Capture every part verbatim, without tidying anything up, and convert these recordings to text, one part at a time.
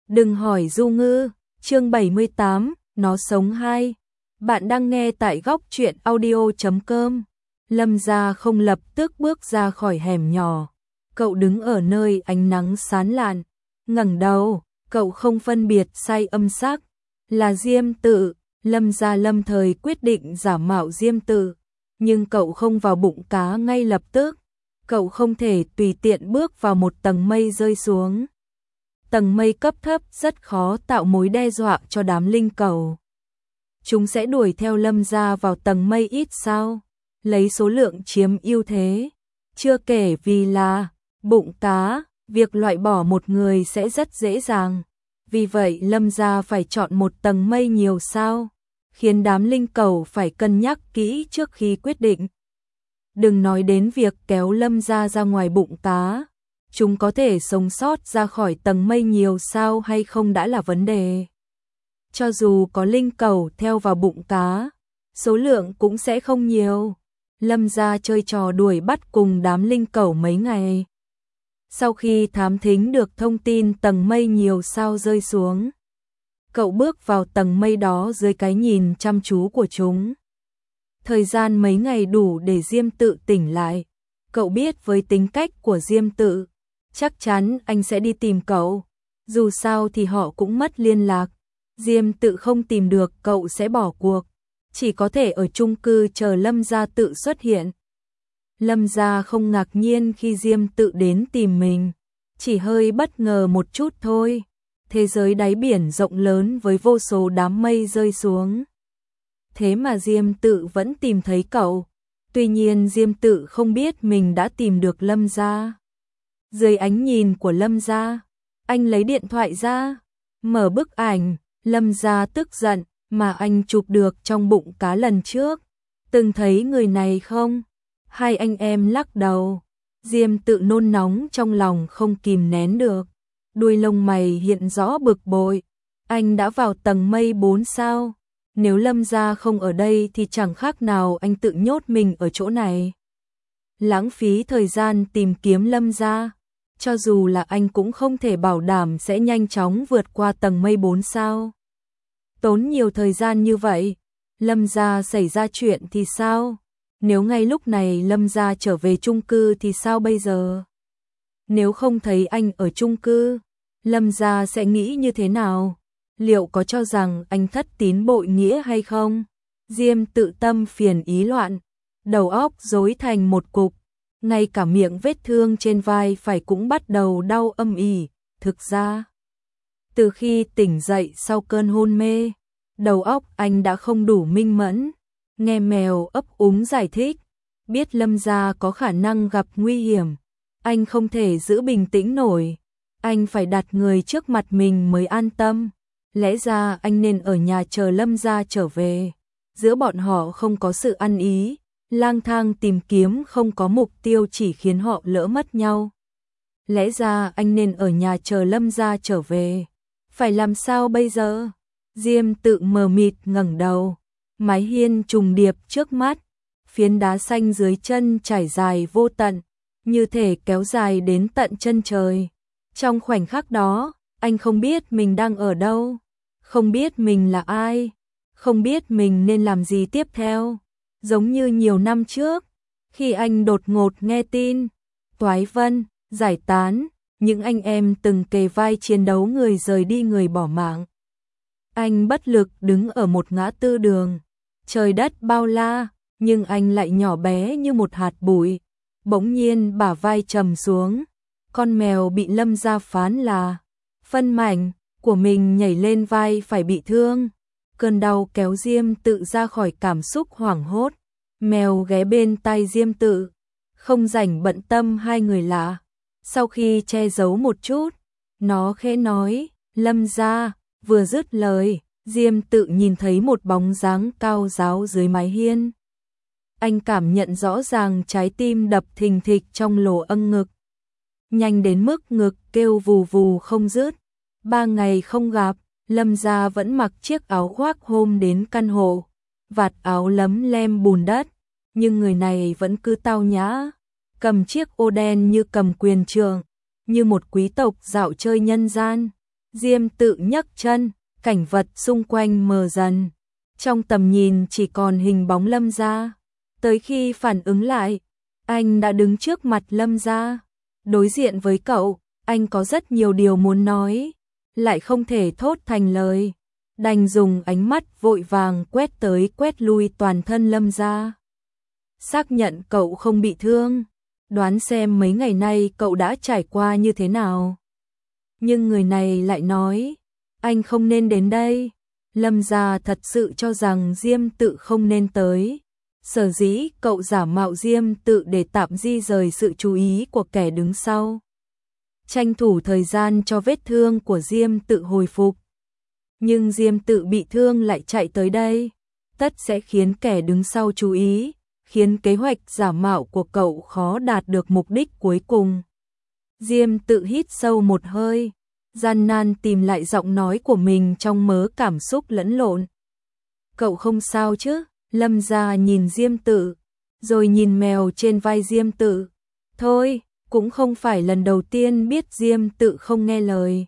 Đừng hỏi Du Ngư, chương bảy mươi tám, nó sống hai. Bạn đang nghe tại góc truyện audio chấm com. Lâm Gia không lập tức bước ra khỏi hẻm nhỏ. Cậu đứng ở nơi ánh nắng sáng lạn, ngẩng đầu, cậu không phân biệt sai âm sắc, là Diêm Tự. Lâm Gia lâm thời quyết định giả mạo Diêm Tự, nhưng cậu không vào bụng cá ngay lập tức. Cậu không thể tùy tiện bước vào một tầng mây rơi xuống. Tầng mây cấp thấp rất khó tạo mối đe dọa cho đám linh cầu. Chúng sẽ đuổi theo Lâm Gia vào tầng mây ít sao, lấy số lượng chiếm ưu thế. Chưa kể vì là bụng cá, việc loại bỏ một người sẽ rất dễ dàng. Vì vậy Lâm Gia phải chọn một tầng mây nhiều sao, khiến đám linh cầu phải cân nhắc kỹ trước khi quyết định. Đừng nói đến việc kéo Lâm Gia ra ngoài bụng cá, chúng có thể sống sót ra khỏi tầng mây nhiều sao hay không đã là vấn đề. Cho dù có linh cầu theo vào bụng cá, số lượng cũng sẽ không nhiều. Lâm Gia chơi trò đuổi bắt cùng đám linh cầu mấy ngày. Sau khi thám thính được thông tin tầng mây nhiều sao rơi xuống, cậu bước vào tầng mây đó dưới cái nhìn chăm chú của chúng. Thời gian mấy ngày đủ để Diêm Tự tỉnh lại. Cậu biết với tính cách của Diêm Tự, chắc chắn anh sẽ đi tìm cậu. Dù sao thì họ cũng mất liên lạc. Diêm Tự không tìm được cậu sẽ bỏ cuộc, chỉ có thể ở chung cư chờ Lâm Gia Tự xuất hiện. Lâm Gia không ngạc nhiên khi Diêm Tự đến tìm mình, chỉ hơi bất ngờ một chút thôi. Thế giới đáy biển rộng lớn với vô số đám mây rơi xuống. Thế mà Diêm Tự vẫn tìm thấy cậu. Tuy nhiên Diêm Tự không biết mình đã tìm được Lâm Gia. Dưới ánh nhìn của Lâm Gia, anh lấy điện thoại ra, mở bức ảnh Lâm Gia tức giận mà anh chụp được trong bụng cá lần trước. Từng thấy người này không? Hai anh em lắc đầu. Diêm Tự nôn nóng trong lòng không kìm nén được. Đuôi lông mày hiện rõ bực bội. Anh đã vào tầng mây bốn sao? Nếu Lâm Gia không ở đây thì chẳng khác nào anh tự nhốt mình ở chỗ này. Lãng phí thời gian tìm kiếm Lâm Gia. Cho dù là anh cũng không thể bảo đảm sẽ nhanh chóng vượt qua tầng mây bốn sao. Tốn nhiều thời gian như vậy, Lâm Gia xảy ra chuyện thì sao? Nếu ngay lúc này Lâm Gia trở về chung cư thì sao bây giờ? Nếu không thấy anh ở chung cư, Lâm Gia sẽ nghĩ như thế nào? Liệu có cho rằng anh thất tín bội nghĩa hay không? Diêm Tự tâm phiền ý loạn, đầu óc rối thành một cục, ngay cả miệng vết thương trên vai phải cũng bắt đầu đau âm ỉ. Thực ra, từ khi tỉnh dậy sau cơn hôn mê, đầu óc anh đã không đủ minh mẫn. Nghe mèo ấp úng giải thích, biết Lâm Gia có khả năng gặp nguy hiểm, anh không thể giữ bình tĩnh nổi. Anh phải đặt người trước mặt mình mới an tâm. Lẽ ra anh nên ở nhà chờ Lâm Gia trở về. Giữa bọn họ không có sự ăn ý, lang thang tìm kiếm không có mục tiêu chỉ khiến họ lỡ mất nhau. Lẽ ra anh nên ở nhà chờ Lâm Gia trở về. Phải làm sao bây giờ? Diêm Tự mờ mịt ngẩng đầu. Mái hiên trùng điệp trước mắt, phiến đá xanh dưới chân trải dài vô tận, như thể kéo dài đến tận chân trời. Trong khoảnh khắc đó, anh không biết mình đang ở đâu, không biết mình là ai, không biết mình nên làm gì tiếp theo. Giống như nhiều năm trước, khi anh đột ngột nghe tin Toái Vân giải tán, những anh em từng kề vai chiến đấu người rời đi người bỏ mạng. Anh bất lực đứng ở một ngã tư đường, trời đất bao la, nhưng anh lại nhỏ bé như một hạt bụi. Bỗng nhiên bả vai trầm xuống, con mèo bị Lâm Gia phán là phân mảnh của mình nhảy lên vai phải bị thương. Cơn đau kéo Diêm Tự ra khỏi cảm xúc hoảng hốt. Mèo ghé bên tai Diêm Tự, không rảnh bận tâm hai người lạ. Sau khi che giấu một chút, nó khẽ nói, Lâm Gia. Vừa dứt lời, Diêm Tự nhìn thấy một bóng dáng cao ráo dưới mái hiên. Anh cảm nhận rõ ràng trái tim đập thình thịch trong lỗ âng ngực. Nhanh đến mức ngực kêu vù vù không dứt. Ba ngày không gặp, Lâm Gia vẫn mặc chiếc áo khoác hôm đến căn hộ. Vạt áo lấm lem bùn đất, nhưng người này vẫn cứ tao nhã. Cầm chiếc ô đen như cầm quyền trượng, như một quý tộc dạo chơi nhân gian. Diêm Tự nhấc chân, cảnh vật xung quanh mờ dần. Trong tầm nhìn chỉ còn hình bóng Lâm Gia. Tới khi phản ứng lại, anh đã đứng trước mặt Lâm Gia. Đối diện với cậu, anh có rất nhiều điều muốn nói, lại không thể thốt thành lời. Đành dùng ánh mắt vội vàng quét tới quét lui toàn thân Lâm Gia. Xác nhận cậu không bị thương, đoán xem mấy ngày nay cậu đã trải qua như thế nào. Nhưng người này lại nói, anh không nên đến đây. Lâm Gia thật sự cho rằng Diêm Tự không nên tới. Sở dĩ cậu giả mạo Diêm Tự để tạm di rời sự chú ý của kẻ đứng sau. Tranh thủ thời gian cho vết thương của Diêm Tự hồi phục. Nhưng Diêm Tự bị thương lại chạy tới đây, tất sẽ khiến kẻ đứng sau chú ý, khiến kế hoạch giả mạo của cậu khó đạt được mục đích cuối cùng. Diêm Tự hít sâu một hơi, gian nan tìm lại giọng nói của mình trong mớ cảm xúc lẫn lộn. Cậu không sao chứ? Lâm Gia nhìn Diêm Tự, rồi nhìn mèo trên vai Diêm Tự. Thôi, cũng không phải lần đầu tiên biết Diêm Tự không nghe lời.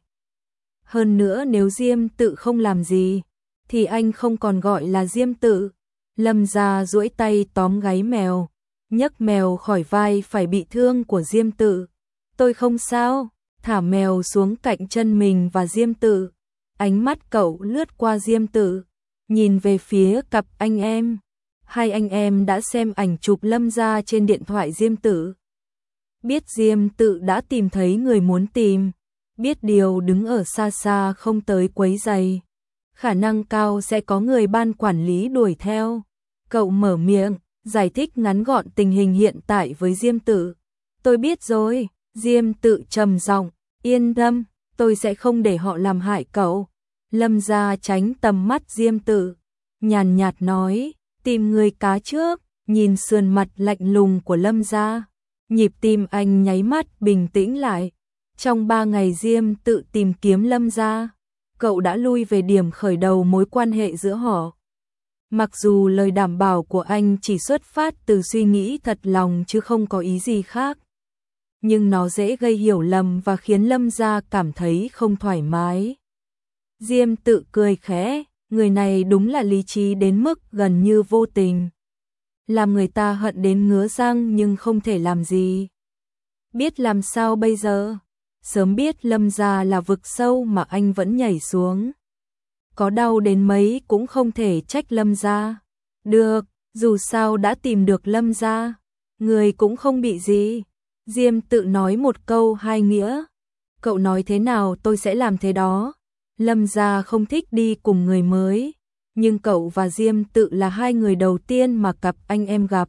Hơn nữa nếu Diêm Tự không làm gì, thì anh không còn gọi là Diêm Tự. Lâm Gia duỗi tay tóm gáy mèo, nhấc mèo khỏi vai phải bị thương của Diêm Tự. Tôi không sao, thả mèo xuống cạnh chân mình và Diêm Tự. Ánh mắt cậu lướt qua Diêm Tự, nhìn về phía cặp anh em. Hai anh em đã xem ảnh chụp Lâm Gia trên điện thoại Diêm Tự. Biết Diêm Tự đã tìm thấy người muốn tìm, biết điều đứng ở xa xa không tới quấy rầy. Khả năng cao sẽ có người ban quản lý đuổi theo. Cậu mở miệng, giải thích ngắn gọn tình hình hiện tại với Diêm Tự. Tôi biết rồi, Diêm Tự trầm giọng, yên tâm, tôi sẽ không để họ làm hại cậu. Lâm Gia tránh tầm mắt Diêm Tự, nhàn nhạt nói, tìm người cá trước. Nhìn sườn mặt lạnh lùng của Lâm Gia, nhịp tim anh nháy mắt bình tĩnh lại. Trong ba ngày Diêm Tự tìm kiếm Lâm Gia, cậu đã lui về điểm khởi đầu mối quan hệ giữa họ. Mặc dù lời đảm bảo của anh chỉ xuất phát từ suy nghĩ thật lòng chứ không có ý gì khác, nhưng nó dễ gây hiểu lầm và khiến Lâm Gia cảm thấy không thoải mái. Diêm Tự cười khẽ, người này đúng là lý trí đến mức gần như vô tình, làm người ta hận đến ngứa răng nhưng không thể làm gì. Biết làm sao bây giờ? Sớm biết Lâm Gia là vực sâu mà anh vẫn nhảy xuống. Có đau đến mấy cũng không thể trách Lâm Gia. Được, dù sao đã tìm được Lâm Gia, người cũng không bị gì. Diêm Tự nói một câu hai nghĩa. Cậu nói thế nào tôi sẽ làm thế đó. Lâm Gia không thích đi cùng người mới, nhưng cậu và Diêm Tự là hai người đầu tiên mà cặp anh em gặp.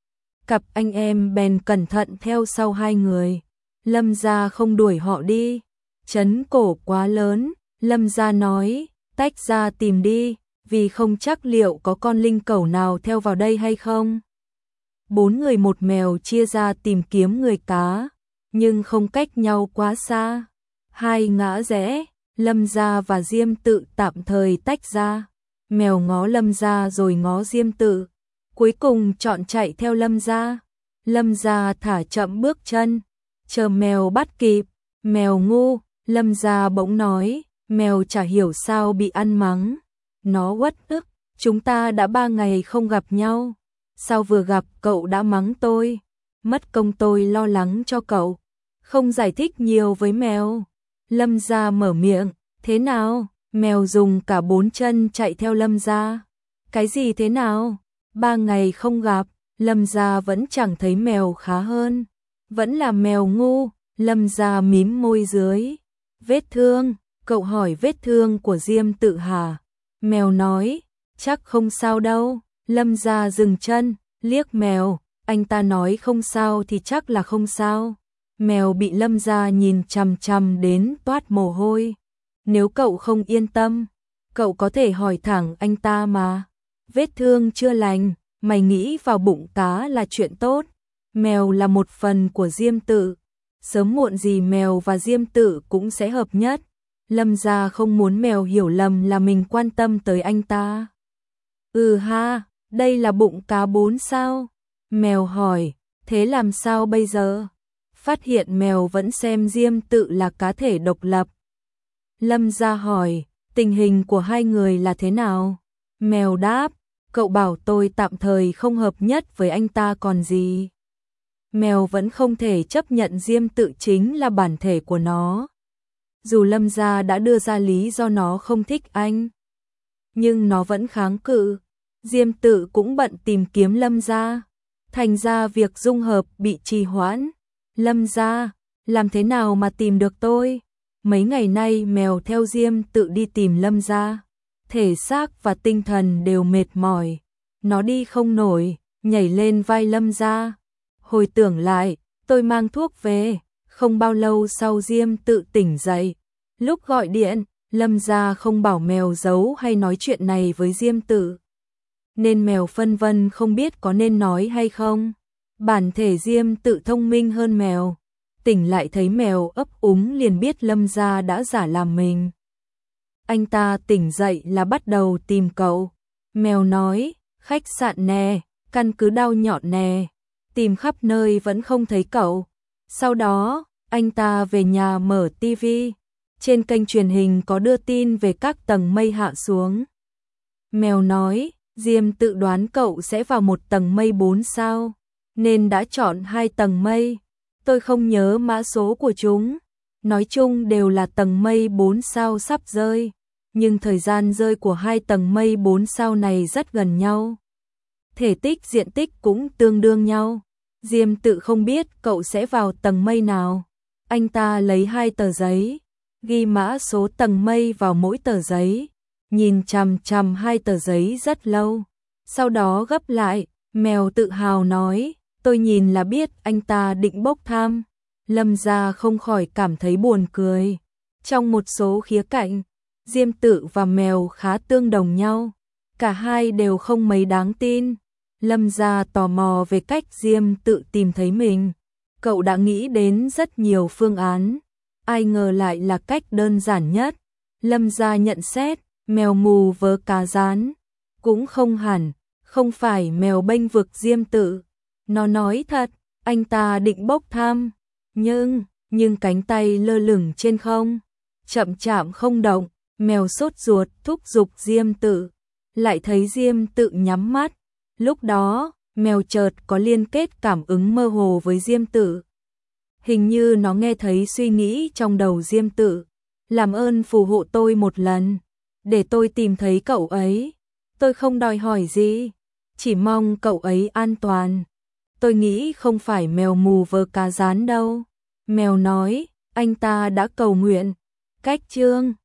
Cặp anh em bèn cẩn thận theo sau hai người. Lâm Gia không đuổi họ đi, trấn cổ quá lớn. Lâm Gia nói, tách ra tìm đi, vì không chắc liệu có con linh cẩu nào theo vào đây hay không. Bốn người một mèo chia ra tìm kiếm người cá, nhưng không cách nhau quá xa. Hai ngã rẽ, Lâm Gia và Diêm Tự tạm thời tách ra. Mèo ngó Lâm Gia rồi ngó Diêm Tự, cuối cùng chọn chạy theo Lâm Gia. Lâm Gia thả chậm bước chân, chờ mèo bắt kịp. Mèo ngu, Lâm Gia bỗng nói, mèo chả hiểu sao bị ăn mắng. Nó uất ức, chúng ta đã ba ngày không gặp nhau, sao vừa gặp cậu đã mắng tôi, mất công tôi lo lắng cho cậu. Không giải thích nhiều với mèo. Lâm Gia mở miệng, thế nào? Mèo dùng cả bốn chân chạy theo Lâm Gia. Cái gì thế nào? Ba ngày không gặp, Lâm Gia vẫn chẳng thấy mèo khá hơn. Vẫn là mèo ngu. Lâm Gia mím môi dưới. Vết thương, cậu hỏi vết thương của Diêm Tự hả? Mèo nói, chắc không sao đâu. Lâm Gia dừng chân, liếc mèo, anh ta nói không sao thì chắc là không sao. Mèo bị Lâm Gia nhìn chằm chằm đến toát mồ hôi. Nếu cậu không yên tâm, cậu có thể hỏi thẳng anh ta mà. Vết thương chưa lành, mày nghĩ vào bụng cá là chuyện tốt. Mèo là một phần của Diêm Tự, sớm muộn gì mèo và Diêm Tự cũng sẽ hợp nhất. Lâm Gia không muốn mèo hiểu lầm là mình quan tâm tới anh ta. Ừ ha, đây là bụng cá bốn sao? Mèo hỏi, thế làm sao bây giờ? Phát hiện mèo vẫn xem Diêm Tự là cá thể độc lập. Lâm Gia hỏi, tình hình của hai người là thế nào? Mèo đáp, cậu bảo tôi tạm thời không hợp nhất với anh ta còn gì. Mèo vẫn không thể chấp nhận Diêm Tự chính là bản thể của nó. Dù Lâm Gia đã đưa ra lý do nó không thích anh, nhưng nó vẫn kháng cự. Diêm Tự cũng bận tìm kiếm Lâm Gia, thành ra việc dung hợp bị trì hoãn. Lâm Gia, làm thế nào mà tìm được tôi? Mấy ngày nay mèo theo Diêm Tự đi tìm Lâm Gia, thể xác và tinh thần đều mệt mỏi. Nó đi không nổi, nhảy lên vai Lâm Gia. Hồi tưởng lại, tôi mang thuốc về, không bao lâu sau Diêm Tự tỉnh dậy. Lúc gọi điện, Lâm Gia không bảo mèo giấu hay nói chuyện này với Diêm Tự, nên mèo phân vân không biết có nên nói hay không. Bản thể Diêm Tự thông minh hơn mèo, tỉnh lại thấy mèo ấp úng liền biết Lâm Gia đã giả làm mình. Anh ta tỉnh dậy là bắt đầu tìm cậu. Mèo nói, khách sạn nè, căn cứ Đao Nhọn nè, tìm khắp nơi vẫn không thấy cậu. Sau đó, anh ta về nhà mở tivi, trên kênh truyền hình có đưa tin về các tầng mây hạ xuống. Mèo nói, Diêm Tự đoán cậu sẽ vào một tầng mây bốn sao, nên đã chọn hai tầng mây. Tôi không nhớ mã số của chúng, nói chung đều là tầng mây bốn sao sắp rơi, nhưng thời gian rơi của hai tầng mây bốn sao này rất gần nhau. Thể tích diện tích cũng tương đương nhau. Diêm Tự không biết cậu sẽ vào tầng mây nào. Anh ta lấy hai tờ giấy, ghi mã số tầng mây vào mỗi tờ giấy, nhìn chằm chằm hai tờ giấy rất lâu, sau đó gấp lại. Mèo tự hào nói, tôi nhìn là biết anh ta định bốc thăm. Lâm Gia không khỏi cảm thấy buồn cười. Trong một số khía cạnh, Diêm Tự và mèo khá tương đồng nhau, cả hai đều không mấy đáng tin. Lâm Gia tò mò về cách Diêm Tự tìm thấy mình. Cậu đã nghĩ đến rất nhiều phương án, ai ngờ lại là cách đơn giản nhất. Lâm Gia nhận xét, mèo mù vớ cá rán. Cũng không hẳn, không phải mèo bênh vực Diêm Tự. Nó nói thật, anh ta định bốc thăm, nhưng, nhưng cánh tay lơ lửng trên không, chậm chạm không động. Mèo sốt ruột thúc giục Diêm Tự, lại thấy Diêm Tự nhắm mắt. Lúc đó, mèo chợt có liên kết cảm ứng mơ hồ với Diêm Tự. Hình như nó nghe thấy suy nghĩ trong đầu Diêm Tự. Làm ơn phù hộ tôi một lần, để tôi tìm thấy cậu ấy. Tôi không đòi hỏi gì, chỉ mong cậu ấy an toàn. Tôi nghĩ không phải mèo mù vớ cá rán đâu. Mèo nói, anh ta đã cầu nguyện. Cách chương